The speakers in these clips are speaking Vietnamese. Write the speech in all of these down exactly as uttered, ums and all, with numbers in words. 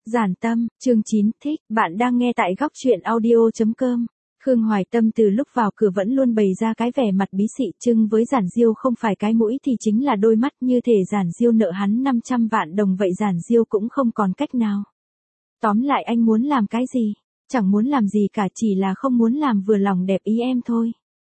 Giản Tâm, chương chín, thích, bạn đang nghe tại góc truyện audio chấm com. Khương Hoài Tâm từ lúc vào cửa vẫn luôn bày ra cái vẻ mặt bí xị, chưng với Giản Diêu không phải cái mũi thì chính là đôi mắt, như thể Giản Diêu nợ hắn năm trăm vạn đồng vậy Giản Diêu cũng không còn cách nào. Tóm lại anh muốn làm cái gì? Chẳng muốn làm gì cả, chỉ là không muốn làm vừa lòng đẹp ý em thôi.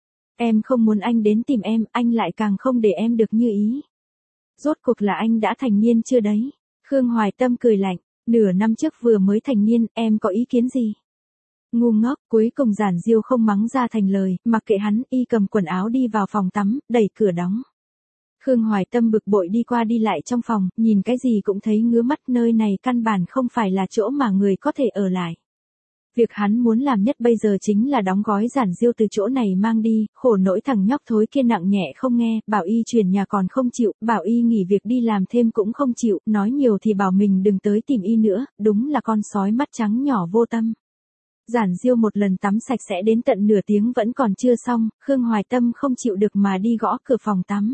Em không muốn anh đến tìm em, anh lại càng không để em được như ý. Rốt cuộc là anh đã thành niên chưa đấy? Khương Hoài Tâm cười lạnh. Nửa năm trước vừa mới thành niên, em có ý kiến gì? Ngu ngốc, cuối cùng Giản Diêu không mắng ra thành lời, mặc kệ hắn, y cầm quần áo đi vào phòng tắm, đẩy cửa đóng. Khương Hoài Tâm bực bội đi qua đi lại trong phòng, nhìn cái gì cũng thấy ngứa mắt, nơi này căn bản không phải là chỗ mà người có thể ở lại. Việc hắn muốn làm nhất bây giờ chính là đóng gói Giản Diêu từ chỗ này mang đi, khổ nỗi thằng nhóc thối kia nặng nhẹ không nghe, bảo y chuyển nhà còn không chịu, bảo y nghỉ việc đi làm thêm cũng không chịu, nói nhiều thì bảo mình đừng tới tìm y nữa, đúng là con sói mắt trắng nhỏ vô tâm. Giản Diêu một lần tắm sạch sẽ đến tận nửa tiếng vẫn còn chưa xong, Khương Hoài Tâm không chịu được mà đi gõ cửa phòng tắm.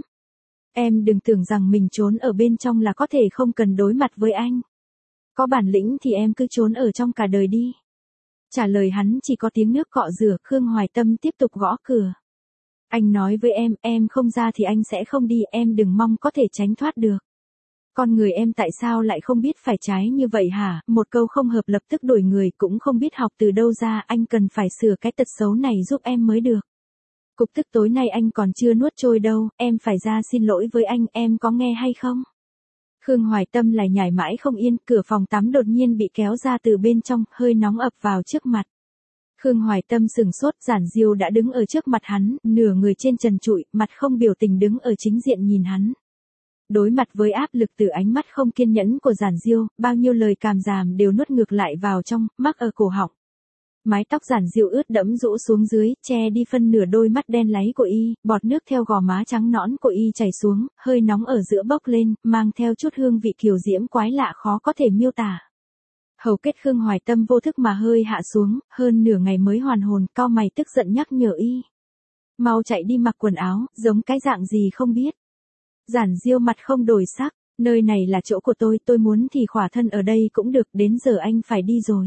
Em đừng tưởng rằng mình trốn ở bên trong là có thể không cần đối mặt với anh. Có bản lĩnh thì em cứ trốn ở trong cả đời đi. Trả lời hắn chỉ có tiếng nước cọ rửa, Khương Hoài Tâm tiếp tục gõ cửa. Anh nói với em, em không ra thì anh sẽ không đi, em đừng mong có thể tránh thoát được. Con người em tại sao lại không biết phải trái như vậy hả? Một câu không hợp lập tức đổi người, cũng không biết học từ đâu ra, anh cần phải sửa cái tật xấu này giúp em mới được. Cục tức tối nay anh còn chưa nuốt trôi đâu, em phải ra xin lỗi với anh, em có nghe hay không? Khương Hoài Tâm lại nhảy mãi không yên, cửa phòng tắm đột nhiên bị kéo ra từ bên trong, hơi nóng ập vào trước mặt. Khương Hoài Tâm sừng sốt, Giản Diêu đã đứng ở trước mặt hắn, nửa người trên trần trụi, mặt không biểu tình đứng ở chính diện nhìn hắn. Đối mặt với áp lực từ ánh mắt không kiên nhẫn của Giản Diêu, bao nhiêu lời càm ràm đều nuốt ngược lại vào trong, mắc ở cổ họng. Mái tóc Giản Diêu ướt đẫm rũ xuống dưới, che đi phân nửa đôi mắt đen láy của y, bọt nước theo gò má trắng nõn của y chảy xuống, hơi nóng ở giữa bốc lên, mang theo chút hương vị kiều diễm quái lạ khó có thể miêu tả. Hầu kết Khương Hoài Tâm vô thức mà hơi hạ xuống, hơn nửa ngày mới hoàn hồn, cau mày tức giận nhắc nhở y. Mau chạy đi mặc quần áo, giống cái dạng gì không biết. Giản Diêu mặt không đổi sắc, nơi này là chỗ của tôi, tôi muốn thì khỏa thân ở đây cũng được, đến giờ anh phải đi rồi.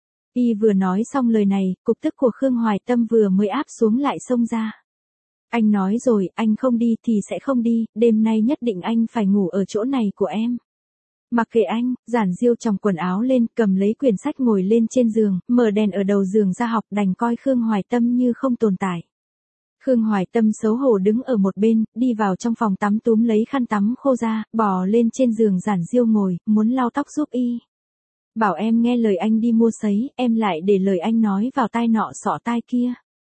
Y vừa nói xong lời này, cục tức của Khương Hoài Tâm vừa mới áp xuống lại xông ra. Anh nói rồi, anh không đi thì sẽ không đi, đêm nay nhất định anh phải ngủ ở chỗ này của em. Mặc kệ anh, Giản Diêu chồng quần áo lên, cầm lấy quyển sách ngồi lên trên giường, mở đèn ở đầu giường ra học, đành coi Khương Hoài Tâm như không tồn tại. Khương Hoài Tâm xấu hổ đứng ở một bên, đi vào trong phòng tắm túm lấy khăn tắm khô ra, bò lên trên giường Giản Diêu ngồi, muốn lau tóc giúp y. Bảo em nghe lời anh đi mua sấy, em lại để lời anh nói vào tai nọ xỏ tai kia.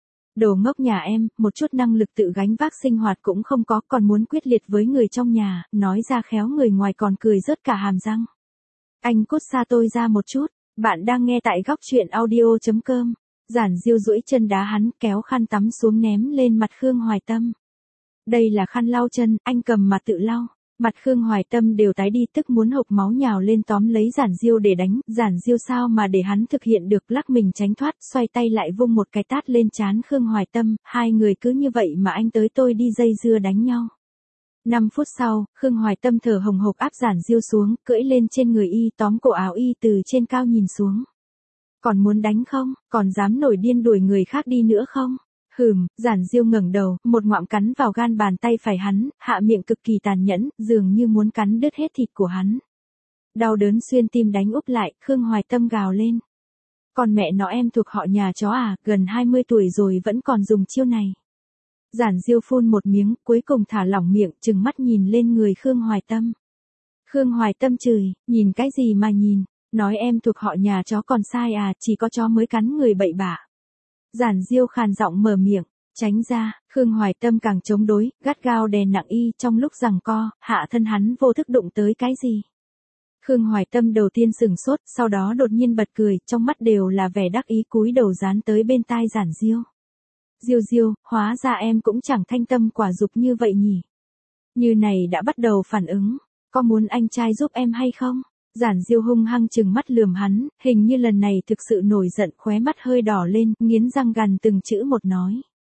Đồ ngốc nhà em, một chút năng lực tự gánh vác sinh hoạt cũng không có, còn muốn quyết liệt với người trong nhà, nói ra khéo người ngoài còn cười rớt cả hàm răng. Anh cút xa tôi ra một chút, bạn đang nghe tại góc truyện audio chấm com. Giản Diêu duỗi chân đá hắn, kéo khăn tắm xuống ném lên mặt Khương Hoài Tâm. Đây là khăn lau chân, anh cầm mà tự lau. Mặt Khương Hoài Tâm đều tái đi, tức muốn hộc máu nhào lên tóm lấy Giản Diêu để đánh, Giản Diêu sao mà để hắn thực hiện được, lắc mình tránh thoát, xoay tay lại vung một cái tát lên trán Khương Hoài Tâm, hai người cứ như vậy mà anh tới tôi đi dây dưa đánh nhau. Năm phút sau, Khương Hoài Tâm thở hồng hộc áp Giản Diêu xuống, cưỡi lên trên người y, tóm cổ áo y từ trên cao nhìn xuống. Còn muốn đánh không, còn dám nổi điên đuổi người khác đi nữa không? Hừm, Giản Diêu ngẩng đầu, một ngoạm cắn vào gan bàn tay phải hắn, hạ miệng cực kỳ tàn nhẫn, dường như muốn cắn đứt hết thịt của hắn. Đau đớn xuyên tim đánh úp lại, Khương Hoài Tâm gào lên. Còn mẹ nó em thuộc họ nhà chó à, gần hai mươi tuổi rồi vẫn còn dùng chiêu này. Giản Diêu phun một miếng, cuối cùng thả lỏng miệng, trừng mắt nhìn lên người Khương Hoài Tâm. Khương Hoài Tâm chửi, nhìn cái gì mà nhìn, nói em thuộc họ nhà chó còn sai à, chỉ có chó mới cắn người bậy bạ. Giản Diêu khàn giọng mở miệng, tránh ra, Khương Hoài Tâm càng chống đối, gắt gao đè nặng y, trong lúc giằng co, hạ thân hắn vô thức đụng tới cái gì. Khương Hoài Tâm đầu tiên sừng sốt, sau đó đột nhiên bật cười, trong mắt đều là vẻ đắc ý, cúi đầu dán tới bên tai Giản Diêu. Diêu Diêu, hóa ra em cũng chẳng thanh tâm quả dục như vậy nhỉ. Như này đã bắt đầu phản ứng, có muốn anh trai giúp em hay không? Giản Diêu hung hăng trừng mắt lườm hắn, hình như lần này thực sự nổi giận, khóe mắt hơi đỏ lên, nghiến răng gằn từng chữ một nói.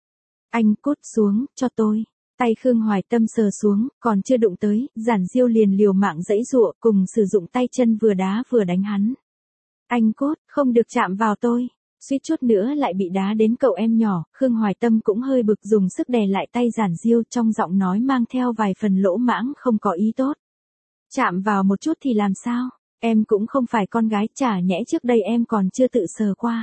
Anh cút xuống, cho tôi. Tay Khương Hoài Tâm sờ xuống, còn chưa đụng tới, Giản Diêu liền liều mạng giãy giụa, cùng sử dụng tay chân vừa đá vừa đánh hắn. Anh cút, không được chạm vào tôi. Suýt chút nữa lại bị đá đến cậu em nhỏ, Khương Hoài Tâm cũng hơi bực dùng sức đè lại tay Giản Diêu trong giọng nói mang theo vài phần lỗ mãng không có ý tốt. Chạm vào một chút thì làm sao? Em cũng không phải con gái, chả nhẽ trước đây em còn chưa tự sờ qua.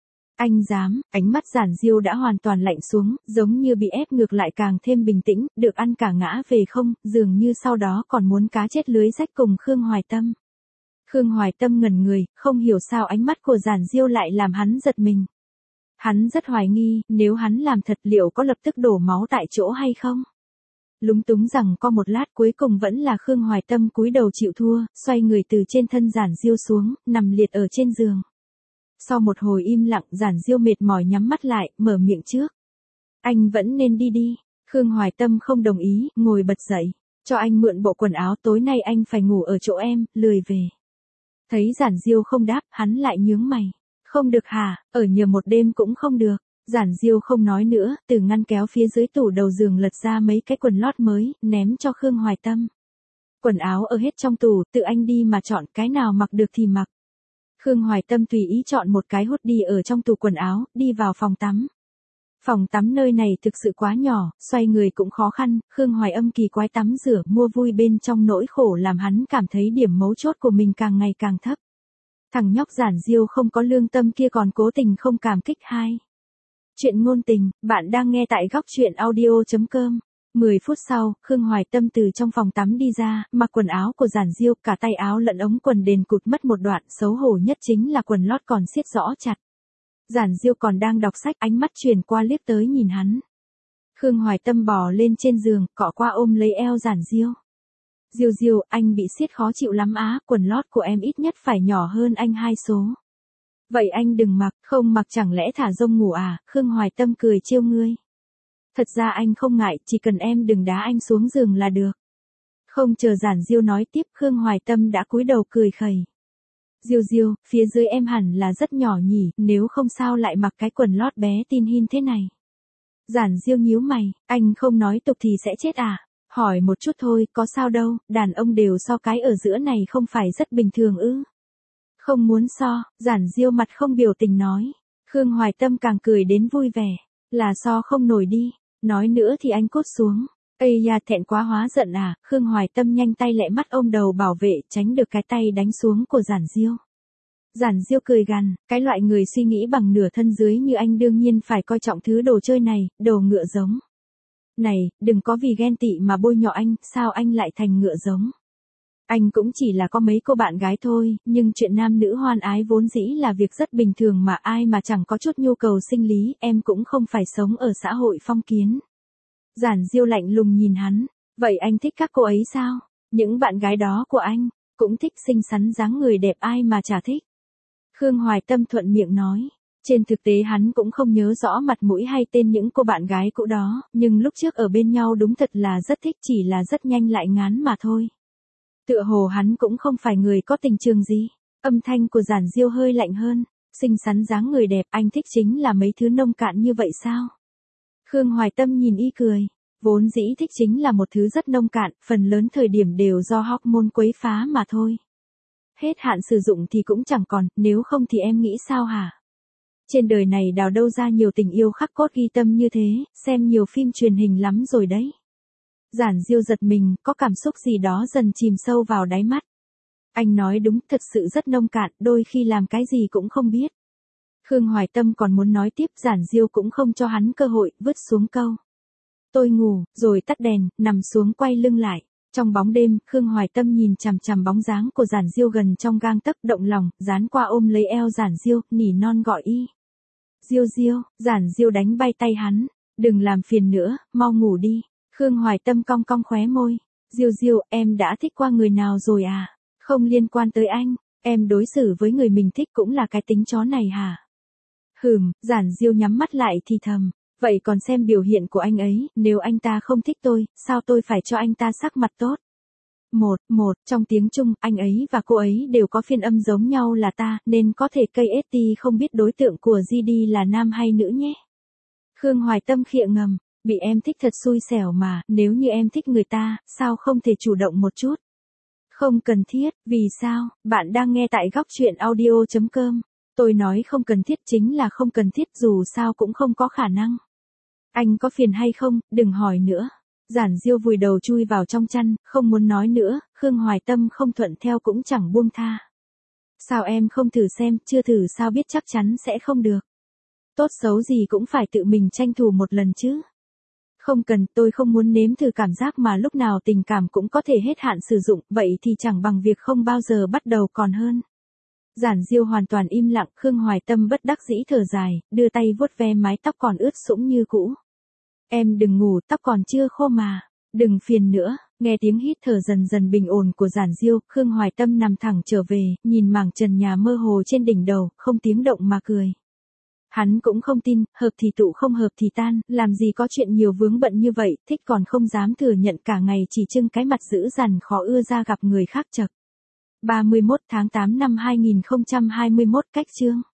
Anh dám, ánh mắt Giản Diêu đã hoàn toàn lạnh xuống, giống như bị ép ngược lại càng thêm bình tĩnh, được ăn cả ngã về không, dường như sau đó còn muốn cá chết lưới rách cùng Khương Hoài Tâm. Khương Hoài Tâm ngẩn người, không hiểu sao ánh mắt của Giản Diêu lại làm hắn giật mình. Hắn rất hoài nghi, nếu hắn làm thật liệu có lập tức đổ máu tại chỗ hay không? Lúng túng rằng có một lát cuối cùng vẫn là Khương Hoài Tâm cúi đầu chịu thua, xoay người từ trên thân Giản Diêu xuống, nằm liệt ở trên giường. Sau một hồi im lặng, Giản Diêu mệt mỏi nhắm mắt lại, mở miệng trước. Anh vẫn nên đi đi. Khương Hoài Tâm không đồng ý, ngồi bật dậy. Cho anh mượn bộ quần áo, tối nay anh phải ngủ ở chỗ em, lười về. Thấy Giản Diêu không đáp, hắn lại nhướng mày. Không được hả, ở nhờ một đêm cũng không được. Giản Diêu không nói nữa, từ ngăn kéo phía dưới tủ đầu giường lật ra mấy cái quần lót mới, ném cho Khương Hoài Tâm. Quần áo ở hết trong tủ, tự anh đi mà chọn cái nào mặc được thì mặc. Khương Hoài Tâm tùy ý chọn một cái hút đi ở trong tủ quần áo, đi vào phòng tắm. Phòng tắm nơi này thực sự quá nhỏ, xoay người cũng khó khăn, Khương Hoài Âm kỳ quái tắm rửa mua vui bên trong nỗi khổ làm hắn cảm thấy điểm mấu chốt của mình càng ngày càng thấp. Thằng nhóc Giản Diêu không có lương tâm kia còn cố tình không cảm kích hai. Chuyện ngôn tình, bạn đang nghe tại góc truyện audio chấm com. mười phút sau, Khương Hoài Tâm từ trong phòng tắm đi ra, mặc quần áo của Giản Diêu, cả tay áo lẫn ống quần đền cụt mất một đoạn, xấu hổ nhất chính là quần lót còn siết rõ chặt. Giản Diêu còn đang đọc sách, ánh mắt chuyển qua liếc tới nhìn hắn. Khương Hoài Tâm bò lên trên giường, cọ qua ôm lấy eo Giản Diêu. Diêu Diêu, anh bị siết khó chịu lắm á, quần lót của em ít nhất phải nhỏ hơn anh hai số. Vậy anh đừng mặc, không mặc chẳng lẽ thả rông ngủ à, Khương Hoài Tâm cười trêu ngươi. Thật ra anh không ngại, chỉ cần em đừng đá anh xuống giường là được. Không chờ Giản Diêu nói tiếp, Khương Hoài Tâm đã cúi đầu cười khẩy. Diêu Diêu, phía dưới em hẳn là rất nhỏ nhỉ, nếu không sao lại mặc cái quần lót bé tin hin thế này. Giản Diêu nhíu mày, anh không nói tục thì sẽ chết à? Hỏi một chút thôi, có sao đâu, đàn ông đều so cái ở giữa này không phải rất bình thường ư? Không muốn so, Giản Diêu mặt không biểu tình nói. Khương Hoài Tâm càng cười đến vui vẻ. Là so không nổi đi, nói nữa thì anh cút xuống. Ây da, thẹn quá hóa giận à, Khương Hoài Tâm nhanh tay lẹ mắt ôm đầu bảo vệ, tránh được cái tay đánh xuống của Giản Diêu. Giản Diêu cười gằn, cái loại người suy nghĩ bằng nửa thân dưới như anh đương nhiên phải coi trọng thứ đồ chơi này, đồ ngựa giống. Này, đừng có vì ghen tị mà bôi nhọ anh, sao anh lại thành ngựa giống? Anh cũng chỉ là có mấy cô bạn gái thôi, nhưng chuyện nam nữ hoan ái vốn dĩ là việc rất bình thường mà ai mà chẳng có chút nhu cầu sinh lý, em cũng không phải sống ở xã hội phong kiến. Giản Diêu lạnh lùng nhìn hắn, vậy anh thích các cô ấy sao? Những bạn gái đó của anh, cũng thích xinh xắn dáng người đẹp ai mà chả thích. Khương Hoài Tâm thuận miệng nói, trên thực tế hắn cũng không nhớ rõ mặt mũi hay tên những cô bạn gái cũ đó, nhưng lúc trước ở bên nhau đúng thật là rất thích, chỉ là rất nhanh lại ngán mà thôi. Tựa hồ hắn cũng không phải người có tình trường gì. Âm thanh của Giản Diêu hơi lạnh hơn. Xinh xắn dáng người đẹp, anh thích chính là mấy thứ nông cạn như vậy sao? Khương Hoài Tâm nhìn y cười. Vốn dĩ thích chính là một thứ rất nông cạn, phần lớn thời điểm đều do hormone quấy phá mà thôi. Hết hạn sử dụng thì cũng chẳng còn, nếu không thì em nghĩ sao hả? Trên đời này đào đâu ra nhiều tình yêu khắc cốt ghi tâm như thế, xem nhiều phim truyền hình lắm rồi đấy. Giản Diêu giật mình, có cảm xúc gì đó dần chìm sâu vào đáy mắt. Anh nói đúng, thật sự rất nông cạn, đôi khi làm cái gì cũng không biết. Khương Hoài Tâm còn muốn nói tiếp, Giản Diêu cũng không cho hắn cơ hội, vứt xuống câu. Tôi ngủ, rồi tắt đèn, nằm xuống quay lưng lại. Trong bóng đêm, Khương Hoài Tâm nhìn chằm chằm bóng dáng của Giản Diêu gần trong gang tấc, động lòng, dán qua ôm lấy eo Giản Diêu, nỉ non gọi y. Diêu Diêu, Giản Diêu đánh bay tay hắn. Đừng làm phiền nữa, mau ngủ đi. Khương Hoài Tâm cong cong khóe môi. Diêu Diêu, em đã thích qua người nào rồi à? Không liên quan tới anh, em đối xử với người mình thích cũng là cái tính chó này hả? Hừm, Giản Diêu nhắm mắt lại thì thầm. Vậy còn xem biểu hiện của anh ấy, nếu anh ta không thích tôi, sao tôi phải cho anh ta sắc mặt tốt? Một, một, trong tiếng Trung, anh ấy và cô ấy đều có phiên âm giống nhau là ta, nên có thể ca ét tê không biết đối tượng của giê đê là nam hay nữ nhé. Khương Hoài Tâm khịa ngầm. Bị em thích thật xui xẻo mà, nếu như em thích người ta, sao không thể chủ động một chút? Không cần thiết, vì sao? Bạn đang nghe tại góc chuyện audio chấm com. Tôi nói không cần thiết chính là không cần thiết, dù sao cũng không có khả năng. Anh có phiền hay không, đừng hỏi nữa. Giản Diêu vùi đầu chui vào trong chăn, không muốn nói nữa, Khương Hoài Tâm không thuận theo cũng chẳng buông tha. Sao em không thử xem, chưa thử sao biết chắc chắn sẽ không được. Tốt xấu gì cũng phải tự mình tranh thủ một lần chứ. Không cần, tôi không muốn nếm thử cảm giác mà lúc nào tình cảm cũng có thể hết hạn sử dụng, vậy thì chẳng bằng việc không bao giờ bắt đầu còn hơn. Giản Diêu hoàn toàn im lặng, Khương Hoài Tâm bất đắc dĩ thở dài, đưa tay vuốt ve mái tóc còn ướt sũng như cũ. Em đừng ngủ, tóc còn chưa khô mà. Đừng phiền nữa. Nghe tiếng hít thở dần dần bình ổn của Giản Diêu, Khương Hoài Tâm nằm thẳng trở về, nhìn mảng trần nhà mơ hồ trên đỉnh đầu, không tiếng động mà cười. Hắn cũng không tin, hợp thì tụ không hợp thì tan, làm gì có chuyện nhiều vướng bận như vậy, thích còn không dám thừa nhận, cả ngày chỉ trưng cái mặt dữ dằn khó ưa ra gặp người khác chậc. ba mươi mốt tháng tám năm hai nghìn không trăm hai mươi mốt, cách chương.